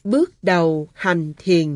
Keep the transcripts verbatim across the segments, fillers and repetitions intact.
Bước đầu hành thiền.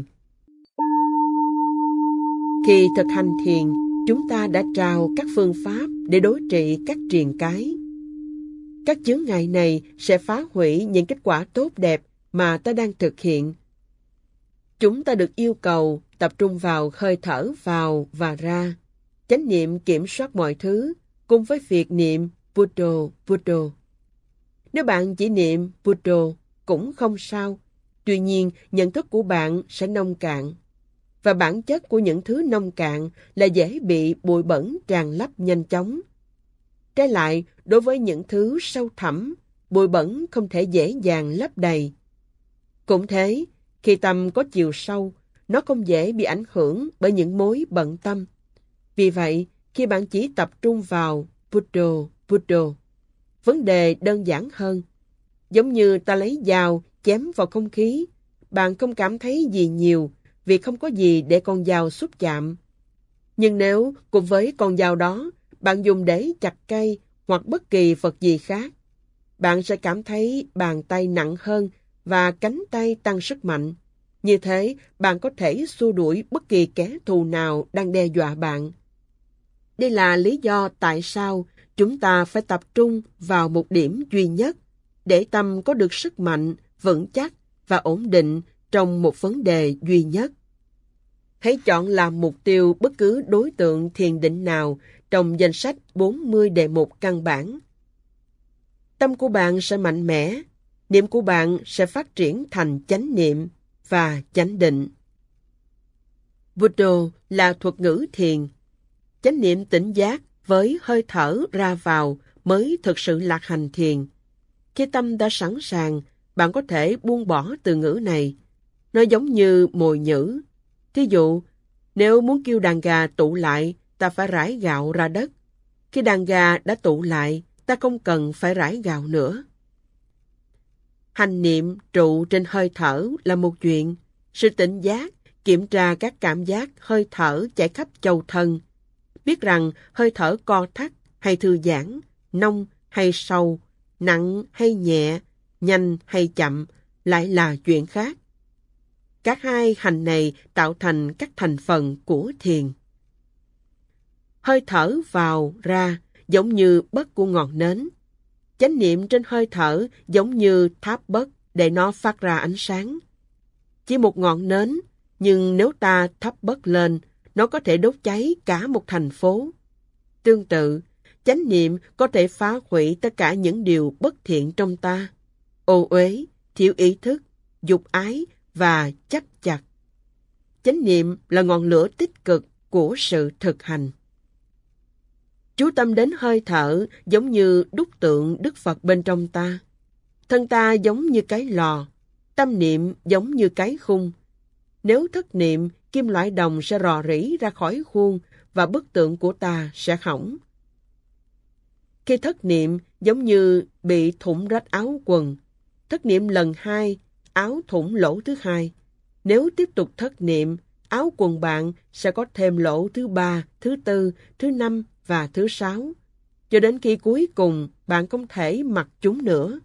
Khi thực hành thiền, chúng ta đã trao các phương pháp để đối trị các triền cái. Các chướng ngại này sẽ phá hủy những kết quả tốt đẹp mà ta đang thực hiện. Chúng ta được yêu cầu tập trung vào hơi thở vào và ra, chánh niệm kiểm soát mọi thứ, cùng với việc niệm Buddha, Buddha. Nếu bạn chỉ niệm Buddha cũng không sao, tuy nhiên nhận thức của bạn sẽ nông cạn. Và bản chất của những thứ nông cạn là dễ bị bụi bẩn tràn lấp nhanh chóng. Trái lại, đối với những thứ sâu thẳm, bụi bẩn không thể dễ dàng lấp đầy. Cũng thế, khi tâm có chiều sâu, nó không dễ bị ảnh hưởng bởi những mối bận tâm. Vì vậy, khi bạn chỉ tập trung vào Buddha, Buddha, vấn đề đơn giản hơn. Giống như ta lấy dao chém vào không khí, bạn không cảm thấy gì nhiều vì không có gì để con dao xúc chạm. Nhưng nếu cùng với con dao đó, bạn dùng để chặt cây hoặc bất kỳ vật gì khác, bạn sẽ cảm thấy bàn tay nặng hơn và cánh tay tăng sức mạnh. Như thế, bạn có thể xua đuổi bất kỳ kẻ thù nào đang đe dọa bạn. Đây là lý do tại sao chúng ta phải tập trung vào một điểm duy nhất, để tâm có được sức mạnh, vững chắc và ổn định trong một vấn đề duy nhất. Hãy chọn làm mục tiêu bất cứ đối tượng thiền định nào trong danh sách bốn mươi đề mục căn bản. Tâm của bạn sẽ mạnh mẽ, niệm của bạn sẽ phát triển thành chánh niệm và chánh định. Buddha là thuật ngữ thiền. Chánh niệm tỉnh giác với hơi thở ra vào mới thực sự là hành thiền. Khi tâm đã sẵn sàng, bạn có thể buông bỏ từ ngữ này. Nó giống như mồi nhử. Thí dụ, nếu muốn kêu đàn gà tụ lại, ta phải rải gạo ra đất. Khi đàn gà đã tụ lại, ta không cần phải rải gạo nữa. Hành niệm trụ trên hơi thở là một chuyện. Sự tỉnh giác, kiểm tra các cảm giác hơi thở chạy khắp châu thân. Biết rằng hơi thở co thắt hay thư giãn, nông hay sâu, nặng hay nhẹ, nhanh hay chậm lại là chuyện khác. Các hai hành này tạo thành các thành phần của thiền. Hơi thở vào, ra giống như bất của ngọn nến. Chánh niệm trên hơi thở giống như tháp bất để nó phát ra ánh sáng. Chỉ một ngọn nến, nhưng nếu ta thắp bất lên, nó có thể đốt cháy cả một thành phố. Tương tự, chánh niệm có thể phá hủy tất cả những điều bất thiện trong ta. Ô uế, thiếu ý thức, dục ái và chấp chặt. Chánh niệm là ngọn lửa tích cực của sự thực hành. Chú tâm đến hơi thở giống như đúc tượng Đức Phật bên trong ta. Thân ta giống như cái lò, tâm niệm giống như cái khung. Nếu thất niệm, kim loại đồng sẽ rò rỉ ra khỏi khuôn và bức tượng của ta sẽ hỏng. Khi thất niệm giống như bị thủng rách áo quần, thất niệm lần hai, áo thủng lỗ thứ hai. Nếu tiếp tục thất niệm, áo quần bạn sẽ có thêm lỗ thứ ba, thứ tư, thứ năm và thứ sáu, cho đến khi cuối cùng bạn không thể mặc chúng nữa.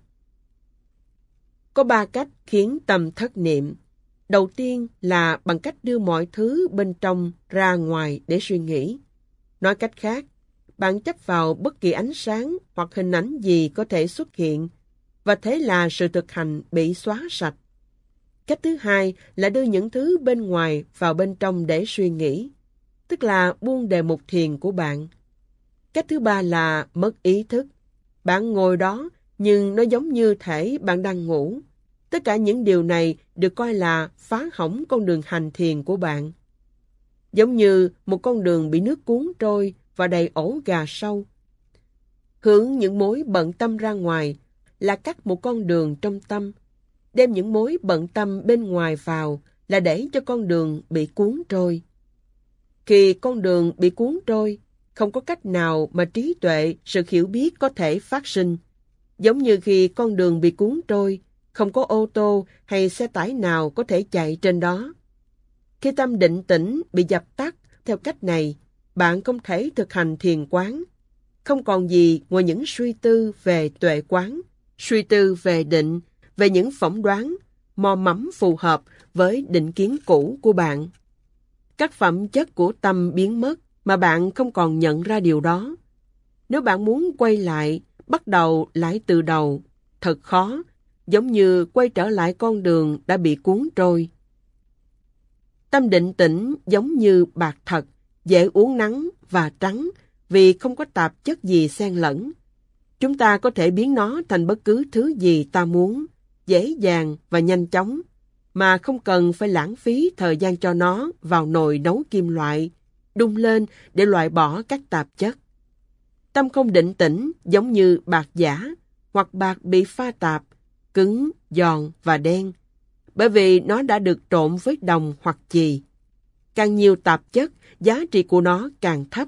Có ba cách khiến tâm thất niệm. Đầu tiên là bằng cách đưa mọi thứ bên trong ra ngoài để suy nghĩ. Nói cách khác, bạn chấp vào bất kỳ ánh sáng hoặc hình ảnh gì có thể xuất hiện, và thế là sự thực hành bị xóa sạch. Cách thứ hai là đưa những thứ bên ngoài vào bên trong để suy nghĩ, tức là buông đề mục thiền của bạn. Cách thứ ba là mất ý thức. Bạn ngồi đó, nhưng nó giống như thể bạn đang ngủ. Tất cả những điều này được coi là phá hỏng con đường hành thiền của bạn. Giống như một con đường bị nước cuốn trôi và đầy ổ gà sâu. Hướng những mối bận tâm ra ngoài là cắt một con đường trong tâm. Đem những mối bận tâm bên ngoài vào là để cho con đường bị cuốn trôi. Khi con đường bị cuốn trôi, không có cách nào mà trí tuệ, sự hiểu biết có thể phát sinh. Giống như khi con đường bị cuốn trôi, không có ô tô hay xe tải nào có thể chạy trên đó. Khi tâm định tĩnh bị dập tắt theo cách này, bạn không thể thực hành thiền quán. Không còn gì ngoài những suy tư về tuệ quán, suy tư về định, về những phỏng đoán, mò mẫm phù hợp với định kiến cũ của bạn. Các phẩm chất của tâm biến mất mà bạn không còn nhận ra điều đó. Nếu bạn muốn quay lại, bắt đầu lại từ đầu, thật khó, giống như quay trở lại con đường đã bị cuốn trôi. Tâm định tĩnh giống như bạc thật, dễ uốn nắn và trắng vì không có tạp chất gì xen lẫn. Chúng ta có thể biến nó thành bất cứ thứ gì ta muốn, dễ dàng và nhanh chóng, mà không cần phải lãng phí thời gian cho nó vào nồi nấu kim loại, đun lên để loại bỏ các tạp chất. Tâm không định tĩnh giống như bạc giả hoặc bạc bị pha tạp, cứng, giòn và đen, bởi vì nó đã được trộn với đồng hoặc chì. Càng nhiều tạp chất, giá trị của nó càng thấp.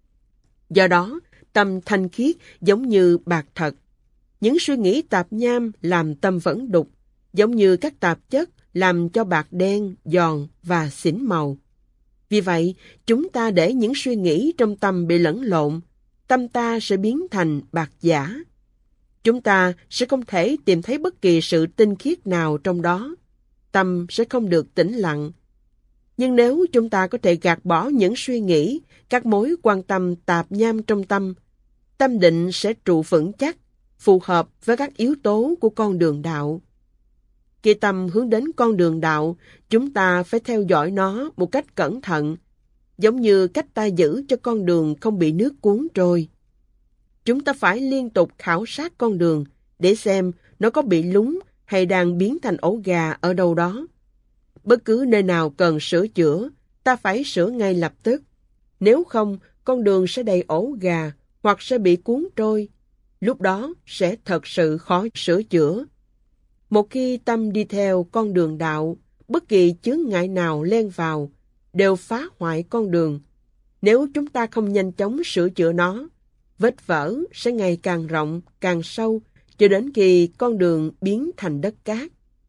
Do đó, tâm thanh khiết giống như bạc thật. Những suy nghĩ tạp nham làm tâm vẫn đục, giống như các tạp chất làm cho bạc đen, giòn và xỉn màu. Vì vậy, chúng ta để những suy nghĩ trong tâm bị lẫn lộn, tâm ta sẽ biến thành bạc giả. Chúng ta sẽ không thể tìm thấy bất kỳ sự tinh khiết nào trong đó. Tâm sẽ không được tĩnh lặng. Nhưng nếu chúng ta có thể gạt bỏ những suy nghĩ, các mối quan tâm tạp nham trong tâm, tâm định sẽ trụ vững chắc, phù hợp với các yếu tố của con đường đạo. Khi tâm hướng đến con đường đạo, chúng ta phải theo dõi nó một cách cẩn thận, giống như cách ta giữ cho con đường không bị nước cuốn trôi. Chúng ta phải liên tục khảo sát con đường để xem nó có bị lún hay đang biến thành ổ gà ở đâu đó. Bất cứ nơi nào cần sửa chữa, ta phải sửa ngay lập tức. Nếu không, con đường sẽ đầy ổ gà hoặc sẽ bị cuốn trôi. Lúc đó sẽ thật sự khó sửa chữa. Một khi tâm đi theo con đường đạo, bất kỳ chướng ngại nào len vào đều phá hoại con đường. Nếu chúng ta không nhanh chóng sửa chữa nó, vết vỡ sẽ ngày càng rộng, càng sâu, cho đến khi con đường biến thành đất cát.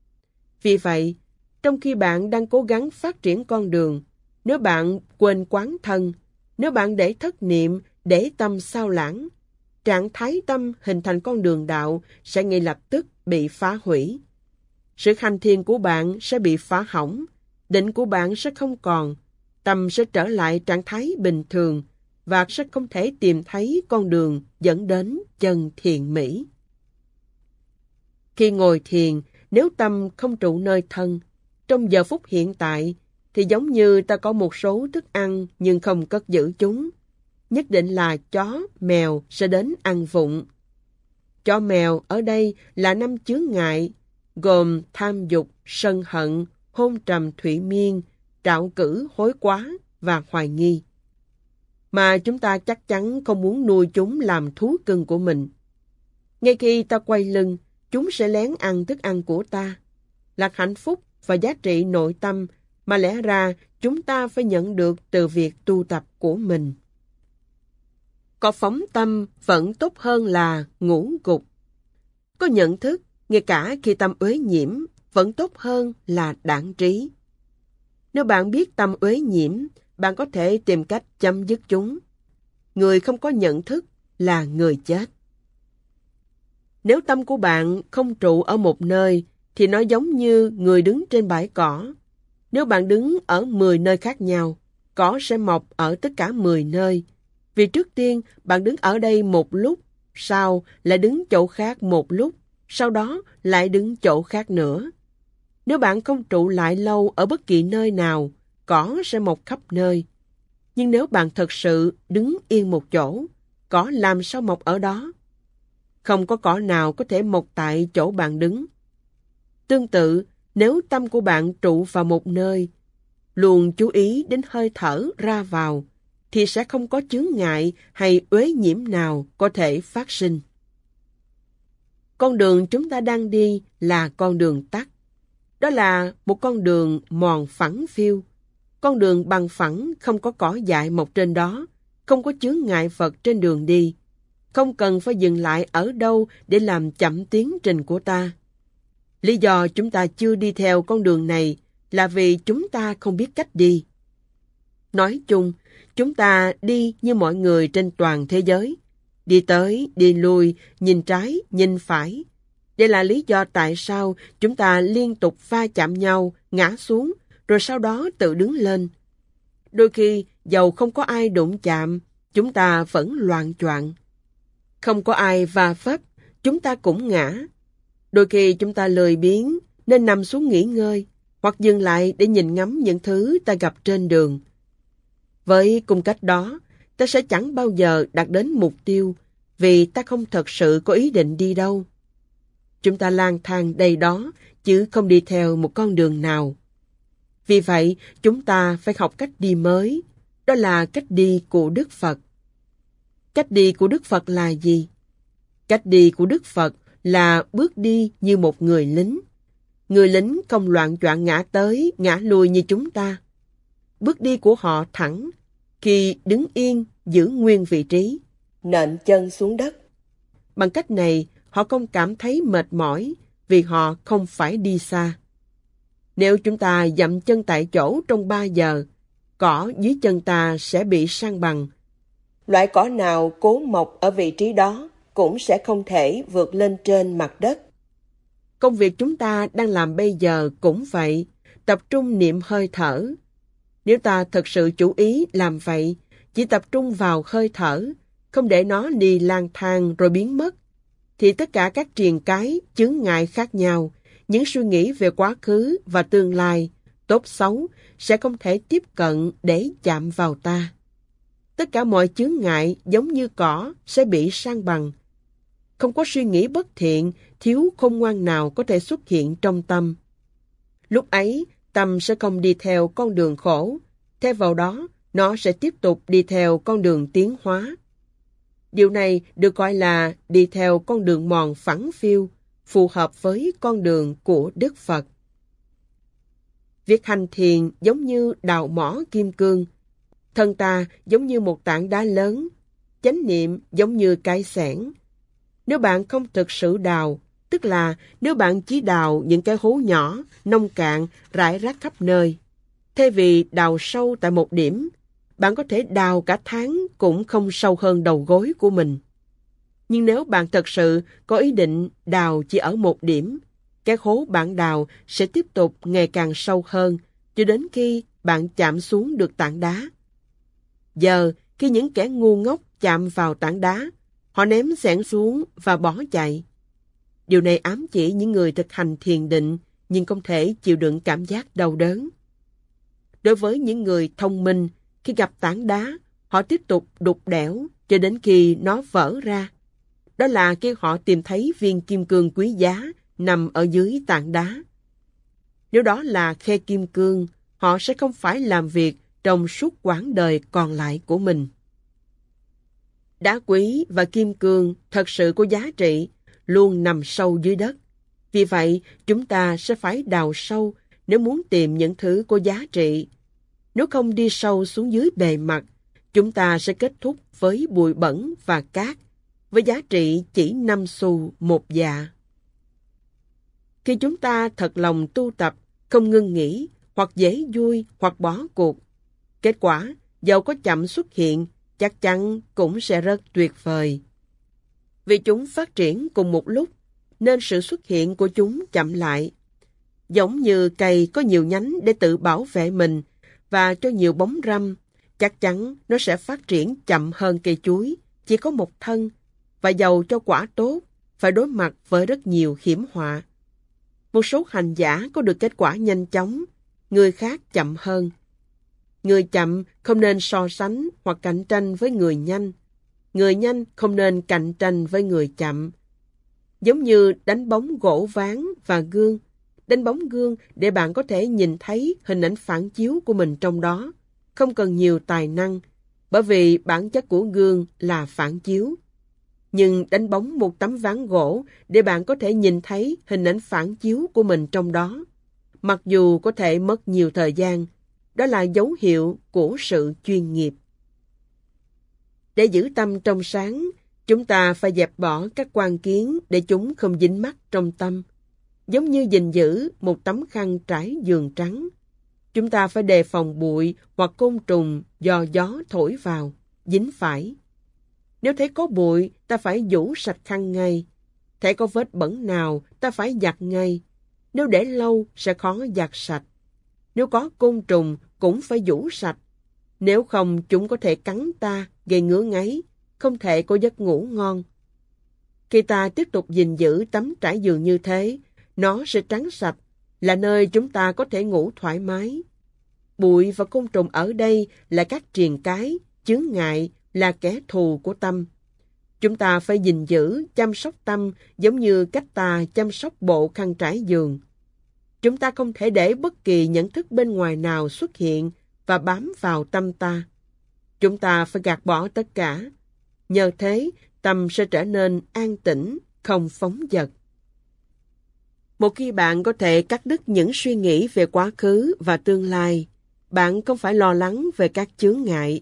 Vì vậy, trong khi bạn đang cố gắng phát triển con đường, nếu bạn quên quán thân, nếu bạn để thất niệm, để tâm sao lãng, trạng thái tâm hình thành con đường đạo sẽ ngay lập tức bị phá hủy. Sự hành thiền của bạn sẽ bị phá hỏng, định của bạn sẽ không còn, tâm sẽ trở lại trạng thái bình thường và sẽ không thể tìm thấy con đường dẫn đến chân thiền mỹ. Khi ngồi thiền, nếu tâm không trụ nơi thân, trong giờ phút hiện tại, thì giống như ta có một số thức ăn nhưng không cất giữ chúng. Nhất định là chó, mèo sẽ đến ăn vụng. Chó mèo ở đây là năm chướng ngại, gồm tham dục, sân hận, hôn trầm thủy miên, trạo cử, hối quá và hoài nghi. Mà chúng ta chắc chắn không muốn nuôi chúng làm thú cưng của mình. Ngay khi ta quay lưng, chúng sẽ lén ăn thức ăn của ta. Là hạnh phúc và giá trị nội tâm mà lẽ ra chúng ta phải nhận được từ việc tu tập của mình. Có phóng tâm vẫn tốt hơn là ngủ gục. Có nhận thức, ngay cả khi tâm uế nhiễm, vẫn tốt hơn là đãng trí. Nếu bạn biết tâm uế nhiễm, bạn có thể tìm cách chấm dứt chúng. Người không có nhận thức là người chết. Nếu tâm của bạn không trụ ở một nơi, thì nó giống như người đứng trên bãi cỏ. Nếu bạn đứng ở mười nơi khác nhau, cỏ sẽ mọc ở tất cả mười nơi. Vì trước tiên, bạn đứng ở đây một lúc, sau lại đứng chỗ khác một lúc, sau đó lại đứng chỗ khác nữa. Nếu bạn không trụ lại lâu ở bất kỳ nơi nào, cỏ sẽ mọc khắp nơi. Nhưng nếu bạn thật sự đứng yên một chỗ, cỏ làm sao mọc ở đó? Không có cỏ nào có thể mọc tại chỗ bạn đứng. Tương tự, nếu tâm của bạn trụ vào một nơi, luôn chú ý đến hơi thở ra vào, thì sẽ không có chướng ngại hay uế nhiễm nào có thể phát sinh. Con đường chúng ta đang đi là con đường tắt. Đó là một con đường mòn phẳng phiu. Con đường bằng phẳng không có cỏ dại mọc trên đó, không có chướng ngại vật trên đường đi. Không cần phải dừng lại ở đâu để làm chậm tiến trình của ta. Lý do chúng ta chưa đi theo con đường này là vì chúng ta không biết cách đi. Nói chung, chúng ta đi như mọi người trên toàn thế giới. Đi tới, đi lui, nhìn trái, nhìn phải. Đây là lý do tại sao chúng ta liên tục va chạm nhau, ngã xuống, rồi sau đó tự đứng lên. Đôi khi, dầu không có ai đụng chạm, chúng ta vẫn loạng choạng. Không có ai va vấp, chúng ta cũng ngã. Đôi khi chúng ta lười biếng, nên nằm xuống nghỉ ngơi, hoặc dừng lại để nhìn ngắm những thứ ta gặp trên đường. Với cung cách đó, ta sẽ chẳng bao giờ đạt đến mục tiêu, vì ta không thật sự có ý định đi đâu. Chúng ta lang thang đây đó, chứ không đi theo một con đường nào. Vì vậy, chúng ta phải học cách đi mới, đó là cách đi của Đức Phật. Cách đi của Đức Phật là gì? Cách đi của Đức Phật là bước đi như một người lính. Người lính không loạng choạng ngã tới, ngã lui như chúng ta. Bước đi của họ thẳng, khi đứng yên, giữ nguyên vị trí, nện chân xuống đất. Bằng cách này, họ không cảm thấy mệt mỏi vì họ không phải đi xa. Nếu chúng ta dậm chân tại chỗ trong ba giờ, cỏ dưới chân ta sẽ bị san bằng. Loại cỏ nào cố mọc ở vị trí đó cũng sẽ không thể vượt lên trên mặt đất. Công việc chúng ta đang làm bây giờ cũng vậy, tập trung niệm hơi thở. Nếu ta thật sự chú ý làm vậy, chỉ tập trung vào hơi thở, không để nó đi lang thang rồi biến mất, thì tất cả các triền cái, chướng ngại khác nhau, những suy nghĩ về quá khứ và tương lai, tốt xấu, sẽ không thể tiếp cận để chạm vào ta. Tất cả mọi chướng ngại giống như cỏ sẽ bị san bằng. Không có suy nghĩ bất thiện, thiếu khôn ngoan nào có thể xuất hiện trong tâm. Lúc ấy, tâm sẽ không đi theo con đường khổ, thay vào đó, nó sẽ tiếp tục đi theo con đường tiến hóa. Điều này được gọi là đi theo con đường mòn phẳng phiu, phù hợp với con đường của Đức Phật. Việc hành thiền giống như đào mỏ kim cương, thân ta giống như một tảng đá lớn, chánh niệm giống như cái xẻng. Nếu bạn không thực sự đào, tức là nếu bạn chỉ đào những cái hố nhỏ, nông cạn, rải rác khắp nơi, thay vì đào sâu tại một điểm, bạn có thể đào cả tháng cũng không sâu hơn đầu gối của mình. Nhưng nếu bạn thật sự có ý định đào chỉ ở một điểm, cái hố bạn đào sẽ tiếp tục ngày càng sâu hơn, cho đến khi bạn chạm xuống được tảng đá. Giờ, khi những kẻ ngu ngốc chạm vào tảng đá, họ ném xẻng xuống và bỏ chạy. Điều này ám chỉ những người thực hành thiền định nhưng không thể chịu đựng cảm giác đau đớn. Đối với những người thông minh, khi gặp tảng đá, họ tiếp tục đục đẽo cho đến khi nó vỡ ra. Đó là khi họ tìm thấy viên kim cương quý giá nằm ở dưới tảng đá. Nếu đó là khe kim cương, họ sẽ không phải làm việc trong suốt quãng đời còn lại của mình. Đá quý và kim cương thật sự có giá trị, luôn nằm sâu dưới đất. Vì vậy, chúng ta sẽ phải đào sâu nếu muốn tìm những thứ có giá trị. Nếu không đi sâu xuống dưới bề mặt, chúng ta sẽ kết thúc với bụi bẩn và cát, với giá trị chỉ năm xu một dạ. Khi chúng ta thật lòng tu tập, không ngưng nghỉ, hoặc dễ vui, hoặc bỏ cuộc, kết quả, dẫu có chậm xuất hiện, chắc chắn cũng sẽ rất tuyệt vời. Vì chúng phát triển cùng một lúc, nên sự xuất hiện của chúng chậm lại. Giống như cây có nhiều nhánh để tự bảo vệ mình và cho nhiều bóng râm, chắc chắn nó sẽ phát triển chậm hơn cây chuối, chỉ có một thân, và dầu cho quả tốt, phải đối mặt với rất nhiều hiểm họa. Một số hành giả có được kết quả nhanh chóng, người khác chậm hơn. Người chậm không nên so sánh hoặc cạnh tranh với người nhanh. Người nhanh không nên cạnh tranh với người chậm. Giống như đánh bóng gỗ ván và gương. Đánh bóng gương để bạn có thể nhìn thấy hình ảnh phản chiếu của mình trong đó. Không cần nhiều tài năng, bởi vì bản chất của gương là phản chiếu. Nhưng đánh bóng một tấm ván gỗ để bạn có thể nhìn thấy hình ảnh phản chiếu của mình trong đó. Mặc dù có thể mất nhiều thời gian, đó là dấu hiệu của sự chuyên nghiệp. Để giữ tâm trong sáng, chúng ta phải dẹp bỏ các quan kiến để chúng không dính mắc trong tâm. Giống như gìn giữ một tấm khăn trải giường trắng. Chúng ta phải đề phòng bụi hoặc côn trùng do gió thổi vào, dính phải. Nếu thấy có bụi, ta phải vũ sạch khăn ngay. thể có vết bẩn nào, ta phải giặt ngay. Nếu để lâu, sẽ khó giặt sạch. Nếu có côn trùng, cũng phải giũ sạch. Nếu không, chúng có thể cắn ta, gây ngứa ngáy, không thể có giấc ngủ ngon. Khi ta tiếp tục gìn giữ tấm trải giường như thế, nó sẽ trắng sạch, là nơi chúng ta có thể ngủ thoải mái. Bụi và côn trùng ở đây là các triền cái, chướng ngại, là kẻ thù của tâm. Chúng ta phải gìn giữ, chăm sóc tâm giống như cách ta chăm sóc bộ khăn trải giường. Chúng ta không thể để bất kỳ nhận thức bên ngoài nào xuất hiện và bám vào tâm ta. Chúng ta phải gạt bỏ tất cả. Nhờ thế, tâm sẽ trở nên an tĩnh, không phóng dật. Một khi bạn có thể cắt đứt những suy nghĩ về quá khứ và tương lai, bạn không phải lo lắng về các chướng ngại.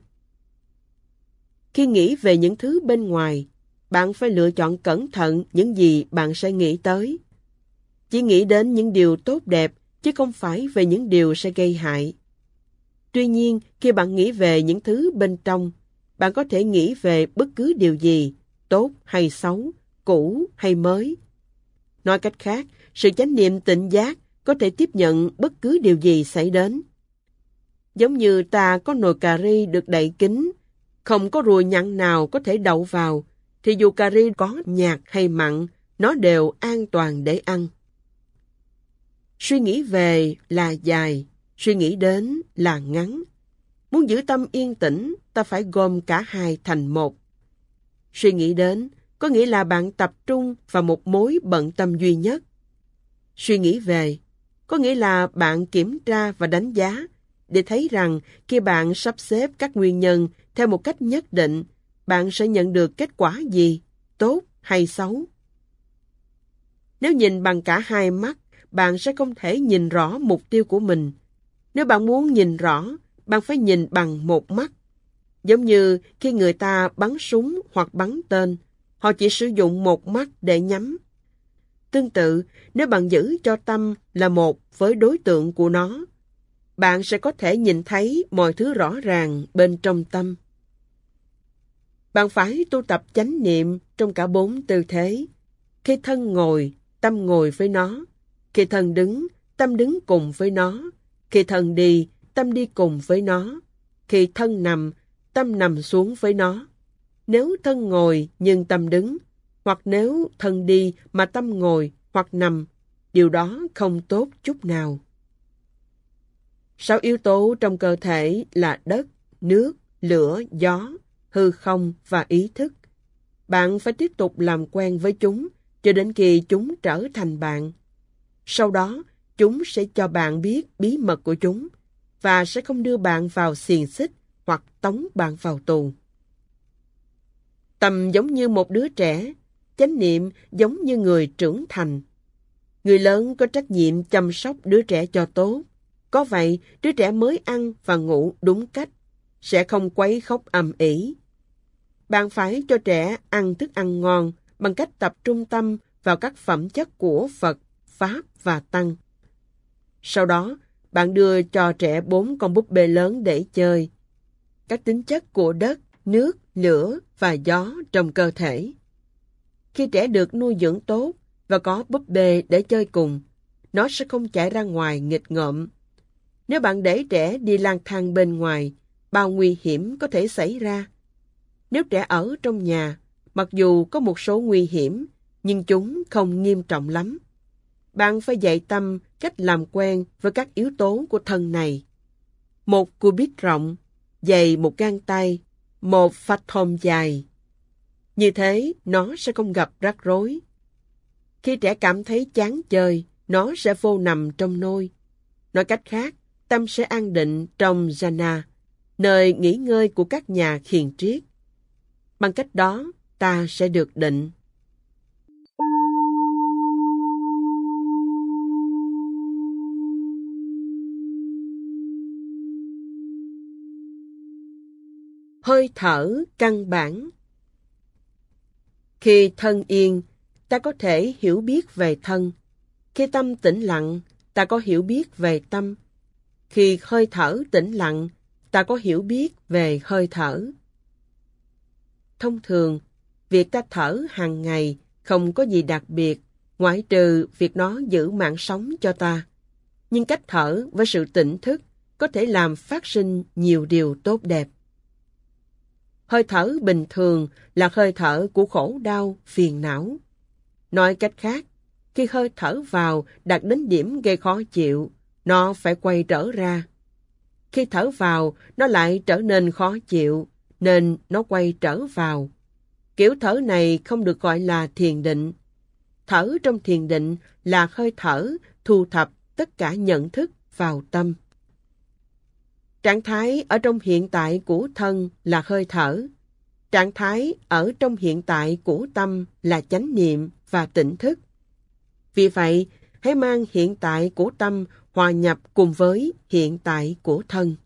Khi nghĩ về những thứ bên ngoài, bạn phải lựa chọn cẩn thận những gì bạn sẽ nghĩ tới. Chỉ nghĩ đến những điều tốt đẹp, chứ không phải về những điều sẽ gây hại. Tuy nhiên, khi bạn nghĩ về những thứ bên trong, bạn có thể nghĩ về bất cứ điều gì, tốt hay xấu, cũ hay mới. Nói cách khác, sự chánh niệm tỉnh giác có thể tiếp nhận bất cứ điều gì xảy đến. Giống như ta có nồi cà ri được đậy kín, không có ruồi nhặn nào có thể đậu vào, thì dù cà ri có nhạt hay mặn, nó đều an toàn để ăn. Suy nghĩ về là dài, suy nghĩ đến là ngắn. Muốn giữ tâm yên tĩnh, ta phải gom cả hai thành một. Suy nghĩ đến có nghĩa là bạn tập trung vào một mối bận tâm duy nhất. Suy nghĩ về có nghĩa là bạn kiểm tra và đánh giá để thấy rằng khi bạn sắp xếp các nguyên nhân theo một cách nhất định, bạn sẽ nhận được kết quả gì, tốt hay xấu. Nếu nhìn bằng cả hai mắt, bạn sẽ không thể nhìn rõ mục tiêu của mình. Nếu bạn muốn nhìn rõ, bạn phải nhìn bằng một mắt. Giống như khi người ta bắn súng hoặc bắn tên, họ chỉ sử dụng một mắt để nhắm. Tương tự, nếu bạn giữ cho tâm là một với đối tượng của nó, bạn sẽ có thể nhìn thấy mọi thứ rõ ràng bên trong tâm. Bạn phải tu tập chánh niệm trong cả bốn tư thế. Khi thân ngồi, tâm ngồi với nó. Khi thân đứng, tâm đứng cùng với nó. Khi thân đi, tâm đi cùng với nó. Khi thân nằm, tâm nằm xuống với nó. Nếu thân ngồi nhưng tâm đứng, hoặc nếu thân đi mà tâm ngồi hoặc nằm, điều đó không tốt chút nào. Sáu yếu tố trong cơ thể là đất, nước, lửa, gió, hư không và ý thức. Bạn phải tiếp tục làm quen với chúng cho đến khi chúng trở thành bạn. Sau đó, chúng sẽ cho bạn biết bí mật của chúng và sẽ không đưa bạn vào xiềng xích hoặc tống bạn vào tù. Tâm giống như một đứa trẻ, chánh niệm giống như người trưởng thành. Người lớn có trách nhiệm chăm sóc đứa trẻ cho tốt. Có vậy, đứa trẻ mới ăn và ngủ đúng cách, sẽ không quấy khóc ầm ĩ. Bạn phải cho trẻ ăn thức ăn ngon bằng cách tập trung tâm vào các phẩm chất của Phật, Pháp và Tăng. Sau đó, bạn đưa cho trẻ bốn con búp bê lớn để chơi. Các tính chất của đất, nước, lửa và gió trong cơ thể. Khi trẻ được nuôi dưỡng tốt và có búp bê để chơi cùng, nó sẽ không chạy ra ngoài nghịch ngợm. Nếu bạn để trẻ đi lang thang bên ngoài, bao nguy hiểm có thể xảy ra. Nếu trẻ ở trong nhà, mặc dù có một số nguy hiểm, nhưng chúng không nghiêm trọng lắm. Bạn phải dạy tâm cách làm quen với các yếu tố của thân này. Một cubit rộng, dày một gang tay, một phách thom dài. Như thế, nó sẽ không gặp rắc rối. Khi trẻ cảm thấy chán chơi, nó sẽ vô nằm trong nôi. Nói cách khác, tâm sẽ an định trong jhana, nơi nghỉ ngơi của các nhà thiền triết. Bằng cách đó, ta sẽ được định. Hơi thở căn bản. Khi thân yên, ta có thể hiểu biết về thân. Khi tâm tĩnh lặng, ta có hiểu biết về tâm. Khi hơi thở tĩnh lặng, ta có hiểu biết về hơi thở. Thông thường, việc ta thở hàng ngày không có gì đặc biệt, ngoại trừ việc nó giữ mạng sống cho ta. Nhưng cách thở với sự tỉnh thức có thể làm phát sinh nhiều điều tốt đẹp. Hơi thở bình thường là hơi thở của khổ đau, phiền não. Nói cách khác, khi hơi thở vào đạt đến điểm gây khó chịu, nó phải quay trở ra. Khi thở vào, nó lại trở nên khó chịu, nên nó quay trở vào. Kiểu thở này không được gọi là thiền định. Thở trong thiền định là hơi thở thu thập tất cả nhận thức vào tâm. Trạng thái ở trong hiện tại của thân là hơi thở. Trạng thái ở trong hiện tại của tâm là chánh niệm và tỉnh thức. Vì vậy, hãy mang hiện tại của tâm hòa nhập cùng với hiện tại của thân.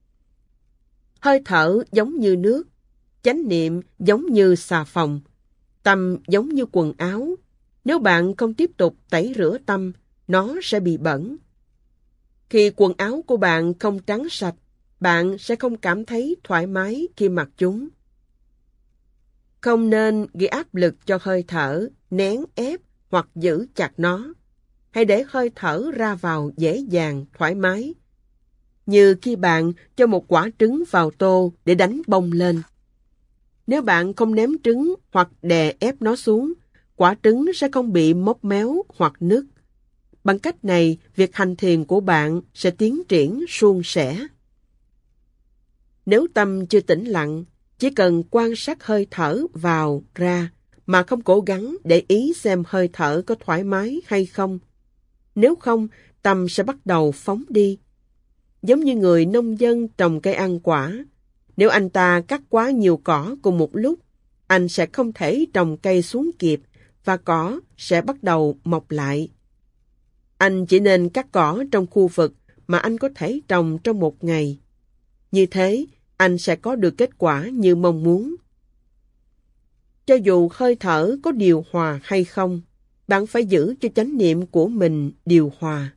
Hơi thở giống như nước, chánh niệm giống như xà phòng, tâm giống như quần áo. Nếu bạn không tiếp tục tẩy rửa tâm, nó sẽ bị bẩn. Khi quần áo của bạn không trắng sạch, bạn sẽ không cảm thấy thoải mái khi mặc chúng. Không nên gây áp lực cho hơi thở, nén ép hoặc giữ chặt nó. Hãy để hơi thở ra vào dễ dàng, thoải mái. Như khi bạn cho một quả trứng vào tô để đánh bông lên. Nếu bạn không ném trứng hoặc đè ép nó xuống, quả trứng sẽ không bị mốc méo hoặc nứt. Bằng cách này, việc hành thiền của bạn sẽ tiến triển suôn sẻ. Nếu tâm chưa tĩnh lặng, chỉ cần quan sát hơi thở vào, ra, mà không cố gắng để ý xem hơi thở có thoải mái hay không. Nếu không, tâm sẽ bắt đầu phóng đi. Giống như người nông dân trồng cây ăn quả. Nếu anh ta cắt quá nhiều cỏ cùng một lúc, anh sẽ không thể trồng cây xuống kịp và cỏ sẽ bắt đầu mọc lại. Anh chỉ nên cắt cỏ trong khu vực mà anh có thể trồng trong một ngày. Như thế, anh sẽ có được kết quả như mong muốn. Cho dù hơi thở có điều hòa hay không, bạn phải giữ cho chánh niệm của mình điều hòa.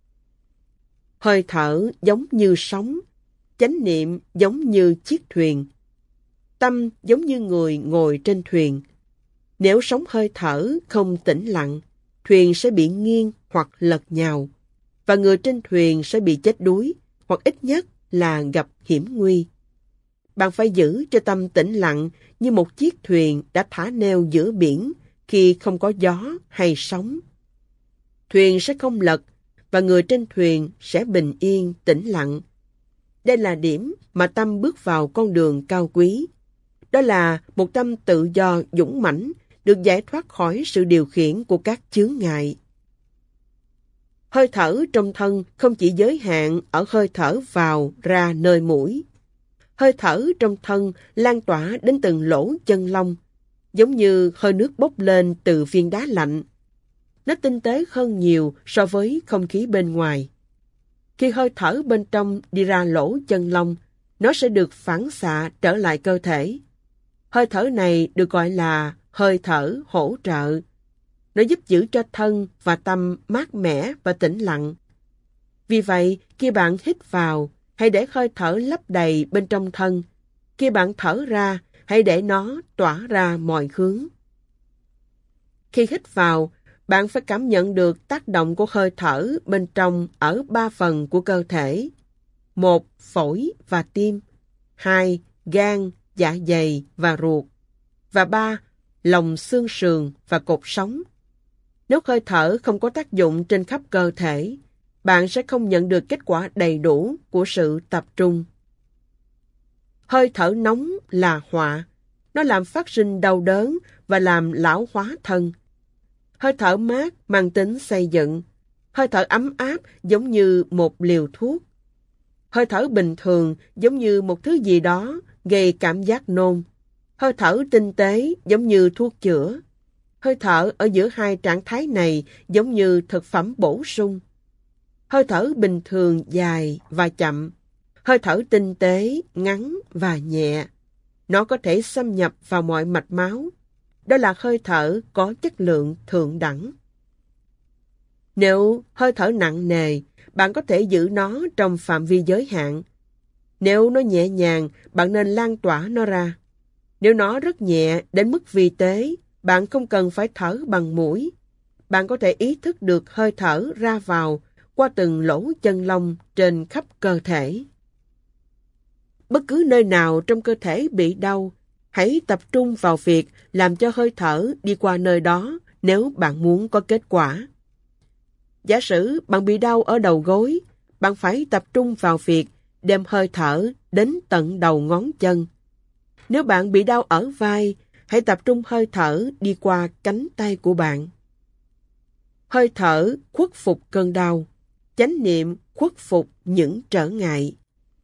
Hơi thở giống như sóng, chánh niệm giống như chiếc thuyền. Tâm giống như người ngồi trên thuyền. Nếu sóng hơi thở không tĩnh lặng, thuyền sẽ bị nghiêng hoặc lật nhào, và người trên thuyền sẽ bị chết đuối, hoặc ít nhất là gặp hiểm nguy. Bạn phải giữ cho tâm tĩnh lặng như một chiếc thuyền đã thả neo giữa biển khi không có gió hay sóng. Thuyền sẽ không lật, và người trên thuyền sẽ bình yên, tĩnh lặng. Đây là điểm mà tâm bước vào con đường cao quý. Đó là một tâm tự do dũng mãnh, được giải thoát khỏi sự điều khiển của các chướng ngại. Hơi thở trong thân không chỉ giới hạn ở hơi thở vào ra nơi mũi. Hơi thở trong thân lan tỏa đến từng lỗ chân lông, giống như hơi nước bốc lên từ viên đá lạnh. Nó tinh tế hơn nhiều so với không khí bên ngoài. Khi hơi thở bên trong đi ra lỗ chân lông, nó sẽ được phản xạ trở lại cơ thể. Hơi thở này được gọi là hơi thở hỗ trợ. Nó giúp giữ cho thân và tâm mát mẻ và tĩnh lặng. Vì vậy, khi bạn hít vào, hãy để hơi thở lấp đầy bên trong thân. Khi bạn thở ra, hãy để nó tỏa ra mọi hướng. Khi hít vào, bạn phải cảm nhận được tác động của hơi thở bên trong ở ba phần của cơ thể. Một, phổi và tim. Hai, gan, dạ dày và ruột. Và ba, lòng xương sườn và cột sống. Nếu hơi thở không có tác dụng trên khắp cơ thể, bạn sẽ không nhận được kết quả đầy đủ của sự tập trung. Hơi thở nóng là họa. Nó làm phát sinh đau đớn và làm lão hóa thân. Hơi thở mát mang tính xây dựng. Hơi thở ấm áp giống như một liều thuốc. Hơi thở bình thường giống như một thứ gì đó gây cảm giác nôn. Hơi thở tinh tế giống như thuốc chữa. Hơi thở ở giữa hai trạng thái này giống như thực phẩm bổ sung. Hơi thở bình thường dài và chậm. Hơi thở tinh tế, ngắn và nhẹ. Nó có thể xâm nhập vào mọi mạch máu. Đó là hơi thở có chất lượng thượng đẳng. Nếu hơi thở nặng nề, bạn có thể giữ nó trong phạm vi giới hạn. Nếu nó nhẹ nhàng, bạn nên lan tỏa nó ra. Nếu nó rất nhẹ đến mức vi tế, Bạn không cần phải thở bằng mũi. Bạn có thể ý thức được hơi thở ra vào qua từng lỗ chân lông trên khắp cơ thể. Bất cứ nơi nào trong cơ thể bị đau, hãy tập trung vào việc làm cho hơi thở đi qua nơi đó nếu bạn muốn có kết quả. Giả sử bạn bị đau ở đầu gối, bạn phải tập trung vào việc đem hơi thở đến tận đầu ngón chân. Nếu bạn bị đau ở vai, hãy tập trung hơi thở đi qua cánh tay của bạn. Hơi thở khuất phục cơn đau, chánh niệm khuất phục những trở ngại.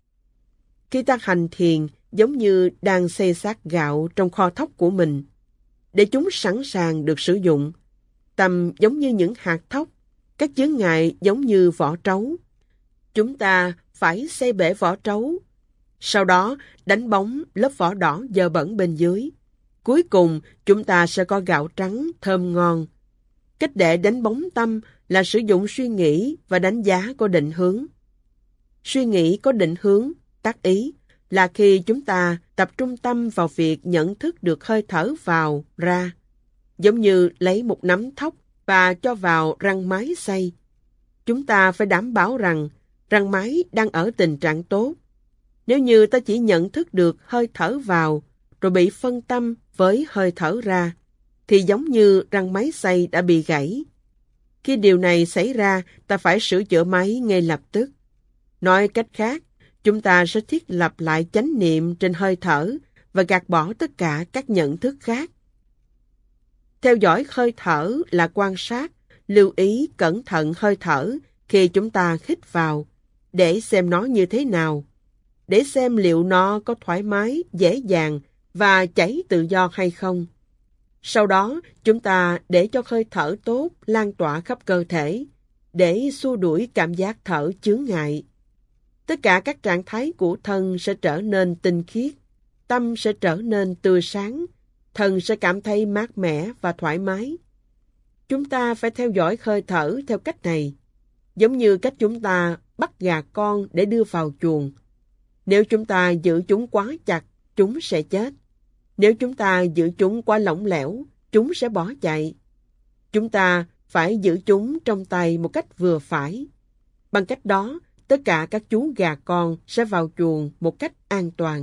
Khi ta hành thiền, giống như đang xay xát gạo trong kho thóc của mình, để chúng sẵn sàng được sử dụng. Tâm giống như những hạt thóc, các chướng ngại giống như vỏ trấu. Chúng ta phải xay bể vỏ trấu, sau đó đánh bóng lớp vỏ đỏ dơ bẩn bên dưới. Cuối cùng, chúng ta sẽ có gạo trắng thơm ngon. Cách để đánh bóng tâm là sử dụng suy nghĩ và đánh giá có định hướng. Suy nghĩ có định hướng, tác ý, là khi chúng ta tập trung tâm vào việc nhận thức được hơi thở vào, ra. Giống như lấy một nắm thóc và cho vào răng máy xay. Chúng ta phải đảm bảo rằng răng máy đang ở tình trạng tốt. Nếu như ta chỉ nhận thức được hơi thở vào, rồi bị phân tâm với hơi thở ra, thì giống như răng máy xay đã bị gãy. Khi điều này xảy ra, ta phải sửa chữa máy ngay lập tức. Nói cách khác, chúng ta sẽ thiết lập lại chánh niệm trên hơi thở và gạt bỏ tất cả các nhận thức khác. Theo dõi hơi thở là quan sát, lưu ý cẩn thận hơi thở khi chúng ta hít vào, để xem nó như thế nào, để xem liệu nó có thoải mái, dễ dàng và chảy tự do hay không. Sau đó, chúng ta để cho hơi thở tốt lan tỏa khắp cơ thể, để xua đuổi cảm giác thở chướng ngại. Tất cả các trạng thái của thân sẽ trở nên tinh khiết, tâm sẽ trở nên tươi sáng, thân sẽ cảm thấy mát mẻ và thoải mái. Chúng ta phải theo dõi hơi thở theo cách này, giống như cách chúng ta bắt gà con để đưa vào chuồng. Nếu chúng ta giữ chúng quá chặt, chúng sẽ chết. Nếu chúng ta giữ chúng quá lỏng lẻo, chúng sẽ bỏ chạy. Chúng ta phải giữ chúng trong tay một cách vừa phải. Bằng cách đó, tất cả các chú gà con sẽ vào chuồng một cách an toàn.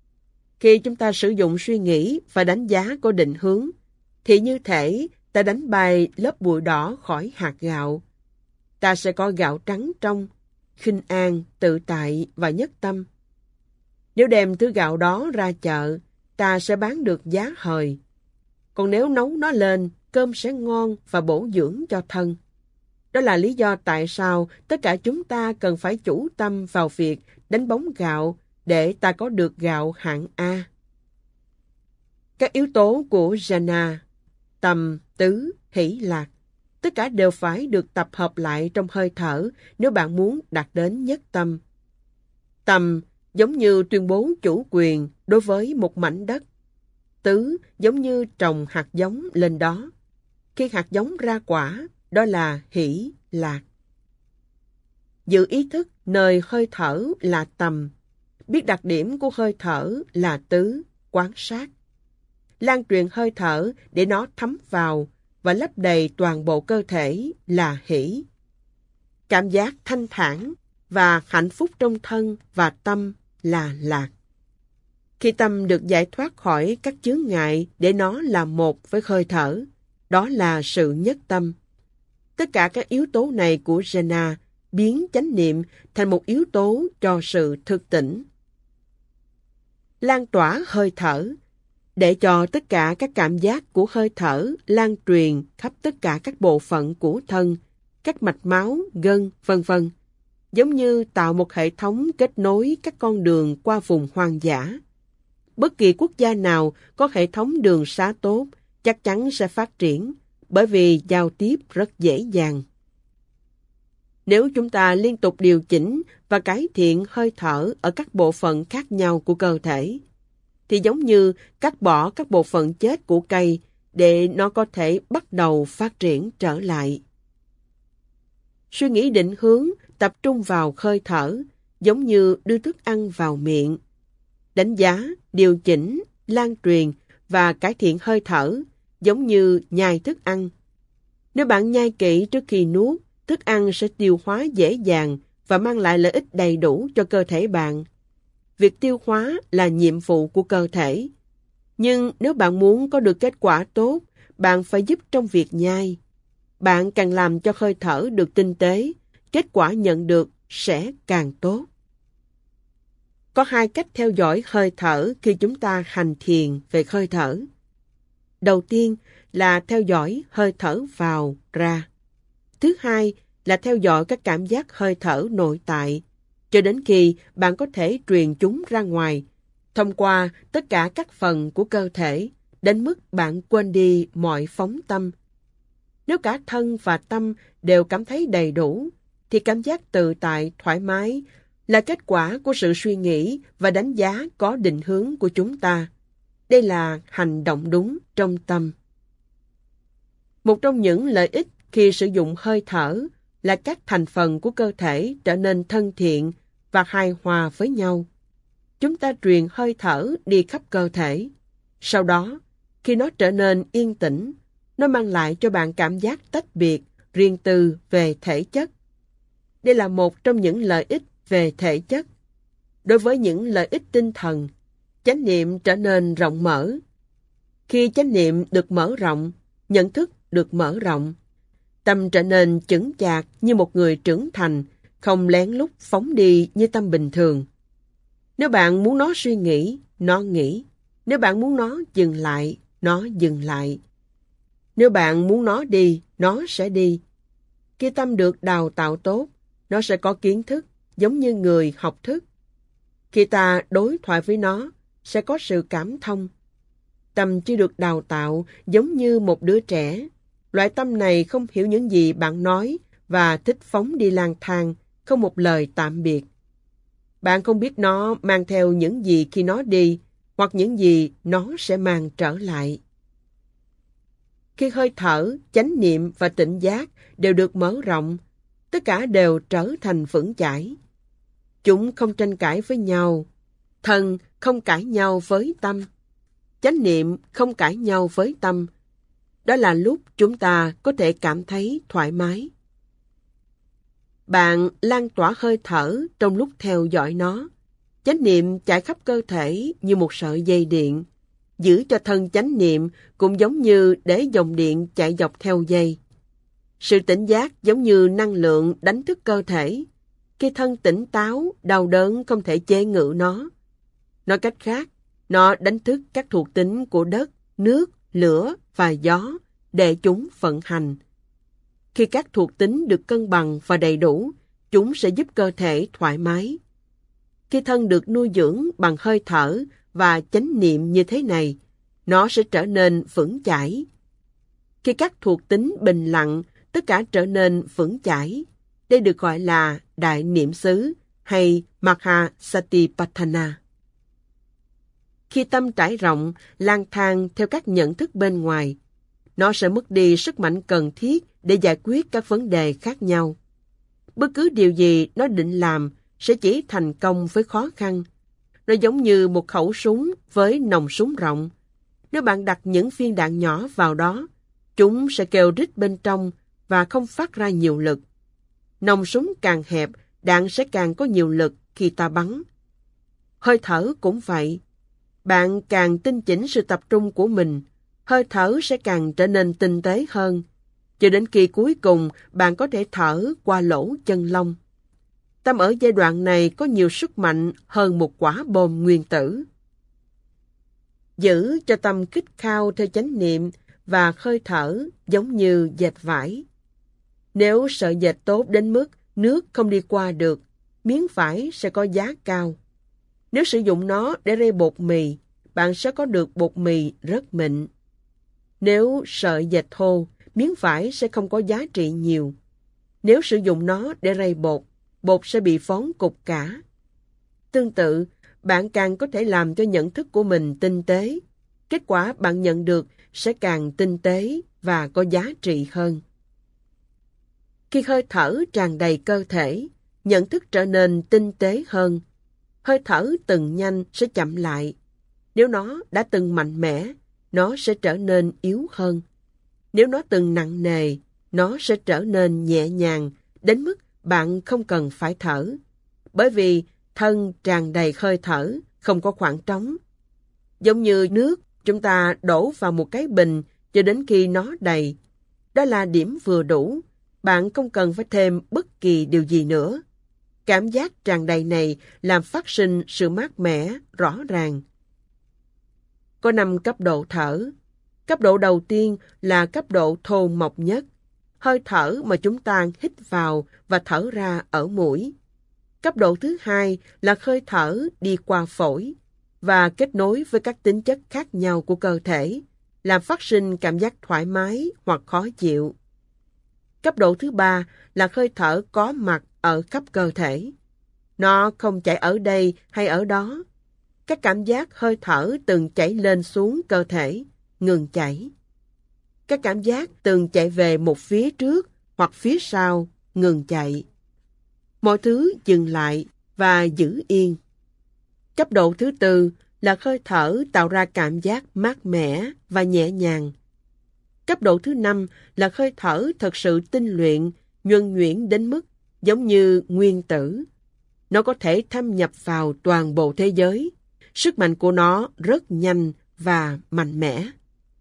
Khi chúng ta sử dụng suy nghĩ và đánh giá có định hướng, thì như thể ta đánh bay lớp bụi đỏ khỏi hạt gạo. Ta sẽ có gạo trắng trong, khinh an, tự tại và nhất tâm. Nếu đem thứ gạo đó ra chợ, ta sẽ bán được giá hời. Còn nếu nấu nó lên, cơm sẽ ngon và bổ dưỡng cho thân. Đó là lý do tại sao tất cả chúng ta cần phải chủ tâm vào việc đánh bóng gạo để ta có được gạo hạng A. Các yếu tố của jhana, tâm, tứ, hỷ, lạc, tất cả đều phải được tập hợp lại trong hơi thở nếu bạn muốn đạt đến nhất tâm. Tâm giống như tuyên bố chủ quyền đối với một mảnh đất. Tứ giống như trồng hạt giống lên đó. Khi hạt giống ra quả, đó là hỷ, lạc. Giữ ý thức nơi hơi thở là tầm. Biết đặc điểm của hơi thở là tứ, quan sát. Lan truyền hơi thở để nó thấm vào và lấp đầy toàn bộ cơ thể là hỷ. Cảm giác thanh thản và hạnh phúc trong thân và tâm là lạc. Khi tâm được giải thoát khỏi các chướng ngại để nó là một với hơi thở, đó là sự nhất tâm. Tất cả các yếu tố này của jhana biến chánh niệm thành một yếu tố cho sự thức tỉnh. Lan tỏa hơi thở, để cho tất cả các cảm giác của hơi thở lan truyền khắp tất cả các bộ phận của thân, các mạch máu, gân, vân vân, giống như tạo một hệ thống kết nối các con đường qua vùng hoang dã. Bất kỳ quốc gia nào có hệ thống đường xá tốt chắc chắn sẽ phát triển, bởi vì giao tiếp rất dễ dàng. Nếu chúng ta liên tục điều chỉnh và cải thiện hơi thở ở các bộ phận khác nhau của cơ thể, thì giống như cắt bỏ các bộ phận chết của cây để nó có thể bắt đầu phát triển trở lại. Suy nghĩ định hướng, tập trung vào hơi thở, giống như đưa thức ăn vào miệng. Đánh giá, điều chỉnh, lan truyền và cải thiện hơi thở giống như nhai thức ăn. Nếu bạn nhai kỹ trước khi nuốt, thức ăn sẽ tiêu hóa dễ dàng và mang lại lợi ích đầy đủ cho cơ thể bạn. Việc tiêu hóa là nhiệm vụ của cơ thể. Nhưng nếu bạn muốn có được kết quả tốt, bạn phải giúp trong việc nhai. Bạn càng làm cho hơi thở được tinh tế, kết quả nhận được sẽ càng tốt. Có hai cách theo dõi hơi thở khi chúng ta hành thiền về hơi thở. Đầu tiên là theo dõi hơi thở vào, ra. Thứ hai là theo dõi các cảm giác hơi thở nội tại, cho đến khi bạn có thể truyền chúng ra ngoài, thông qua tất cả các phần của cơ thể, đến mức bạn quên đi mọi phóng tâm. Nếu cả thân và tâm đều cảm thấy đầy đủ, thì cảm giác tự tại, thoải mái là kết quả của sự suy nghĩ và đánh giá có định hướng của chúng ta. Đây là hành động đúng trong tâm. Một trong những lợi ích khi sử dụng hơi thở là các thành phần của cơ thể trở nên thân thiện và hài hòa với nhau. Chúng ta truyền hơi thở đi khắp cơ thể. Sau đó, khi nó trở nên yên tĩnh, nó mang lại cho bạn cảm giác tách biệt, riêng tư về thể chất. Đây là một trong những lợi ích về thể chất. Đối với những lợi ích tinh thần, chánh niệm trở nên rộng mở. Khi chánh niệm được mở rộng, nhận thức được mở rộng. Tâm trở nên chững chạc như một người trưởng thành, không lén lút phóng đi như tâm bình thường. Nếu bạn muốn nó suy nghĩ, nó nghĩ. Nếu bạn muốn nó dừng lại, nó dừng lại. Nếu bạn muốn nó đi, nó sẽ đi. Khi tâm được đào tạo tốt, nó sẽ có kiến thức giống như người học thức. Khi ta đối thoại với nó, sẽ có sự cảm thông. Tâm chưa được đào tạo giống như một đứa trẻ. Loại tâm này không hiểu những gì bạn nói và thích phóng đi lang thang, không một lời tạm biệt. Bạn không biết nó mang theo những gì khi nó đi, hoặc những gì nó sẽ mang trở lại. Khi hơi thở, chánh niệm và tỉnh giác đều được mở rộng, tất cả đều trở thành vững chãi. Chúng không tranh cãi với nhau. Thân không cãi nhau với tâm. Chánh niệm không cãi nhau với tâm. Đó là lúc chúng ta có thể cảm thấy thoải mái. Bạn lan tỏa hơi thở trong lúc theo dõi nó. Chánh niệm chạy khắp cơ thể như một sợi dây điện. Giữ cho thân chánh niệm cũng giống như để dòng điện chạy dọc theo dây. Sự tỉnh giác giống như năng lượng đánh thức cơ thể. Khi thân tỉnh táo, đau đớn không thể chế ngự nó. Nói cách khác, nó đánh thức các thuộc tính của đất, nước, lửa và gió để chúng vận hành. Khi các thuộc tính được cân bằng và đầy đủ, chúng sẽ giúp cơ thể thoải mái. Khi thân được nuôi dưỡng bằng hơi thở và chánh niệm như thế này, nó sẽ trở nên vững chãi. Khi các thuộc tính bình lặng, tất cả trở nên vững chãi. Đây được gọi là đại niệm xứ hay Mahasatipatthana. Khi tâm trải rộng, lang thang theo các nhận thức bên ngoài, nó sẽ mất đi sức mạnh cần thiết để giải quyết các vấn đề khác nhau. Bất cứ điều gì nó định làm sẽ chỉ thành công với khó khăn. Nó giống như một khẩu súng với nòng súng rộng. Nếu bạn đặt những viên đạn nhỏ vào đó, chúng sẽ kêu rít bên trong và không phát ra nhiều lực. Nòng súng càng hẹp, đạn sẽ càng có nhiều lực khi ta bắn. Hơi thở cũng vậy. Bạn càng tinh chỉnh sự tập trung của mình, hơi thở sẽ càng trở nên tinh tế hơn, cho đến khi cuối cùng bạn có thể thở qua lỗ chân lông. Tâm ở giai đoạn này có nhiều sức mạnh hơn một quả bom nguyên tử. Giữ cho tâm khích khao theo chánh niệm và hơi thở giống như dệt vải. Nếu sợi dệt tốt đến mức nước không đi qua được, miếng vải sẽ có giá cao. Nếu sử dụng nó để rây bột mì, bạn sẽ có được bột mì rất mịn. Nếu sợi dệt thô, miếng vải sẽ không có giá trị nhiều. Nếu sử dụng nó để rây bột, bột sẽ bị vón cục cả. Tương tự, bạn càng có thể làm cho nhận thức của mình tinh tế. Kết quả bạn nhận được sẽ càng tinh tế và có giá trị hơn. Khi hơi thở tràn đầy cơ thể, nhận thức trở nên tinh tế hơn. Hơi thở từng nhanh sẽ chậm lại. Nếu nó đã từng mạnh mẽ, nó sẽ trở nên yếu hơn. Nếu nó từng nặng nề, nó sẽ trở nên nhẹ nhàng, đến mức bạn không cần phải thở. Bởi vì thân tràn đầy hơi thở, không có khoảng trống. Giống như nước, chúng ta đổ vào một cái bình cho đến khi nó đầy. Đó là điểm vừa đủ. Bạn không cần phải thêm bất kỳ điều gì nữa. Cảm giác tràn đầy này làm phát sinh sự mát mẻ, rõ ràng. Có năm cấp độ thở. Cấp độ đầu tiên là cấp độ thô mộc nhất. Hơi thở mà chúng ta hít vào và thở ra ở mũi. Cấp độ thứ hai là hơi thở đi qua phổi và kết nối với các tính chất khác nhau của cơ thể, làm phát sinh cảm giác thoải mái hoặc khó chịu. Cấp độ thứ ba là hơi thở có mặt ở khắp cơ thể. Nó không chảy ở đây hay ở đó. Các cảm giác hơi thở từng chảy lên xuống cơ thể, ngừng chảy. Các cảm giác từng chạy về một phía trước hoặc phía sau, ngừng chạy. Mọi thứ dừng lại và giữ yên. Cấp độ thứ tư là hơi thở tạo ra cảm giác mát mẻ và nhẹ nhàng. Cấp độ thứ năm là hơi thở thật sự tinh luyện, nhuần nhuyễn đến mức giống như nguyên tử. Nó có thể thâm nhập vào toàn bộ thế giới. Sức mạnh của nó rất nhanh và mạnh mẽ.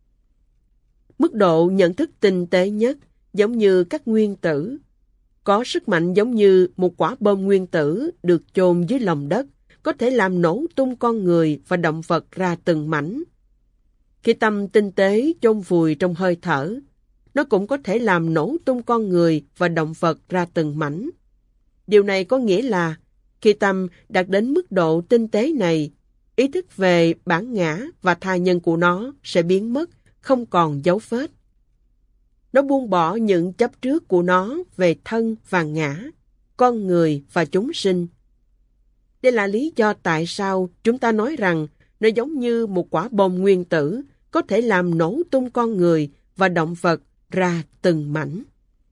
Mức độ nhận thức tinh tế nhất giống như các nguyên tử. Có sức mạnh giống như một quả bom nguyên tử được chôn dưới lòng đất, có thể làm nổ tung con người và động vật ra từng mảnh. Khi tâm tinh tế chôn vùi trong hơi thở, nó cũng có thể làm nổ tung con người và động vật ra từng mảnh. Điều này có nghĩa là khi tâm đạt đến mức độ tinh tế này, ý thức về bản ngã và tha nhân của nó sẽ biến mất, không còn dấu vết. Nó buông bỏ những chấp trước của nó về thân và ngã, con người và chúng sinh. Đây là lý do tại sao chúng ta nói rằng nó giống như một quả bom nguyên tử, có thể làm nổ tung con người và động vật ra từng mảnh.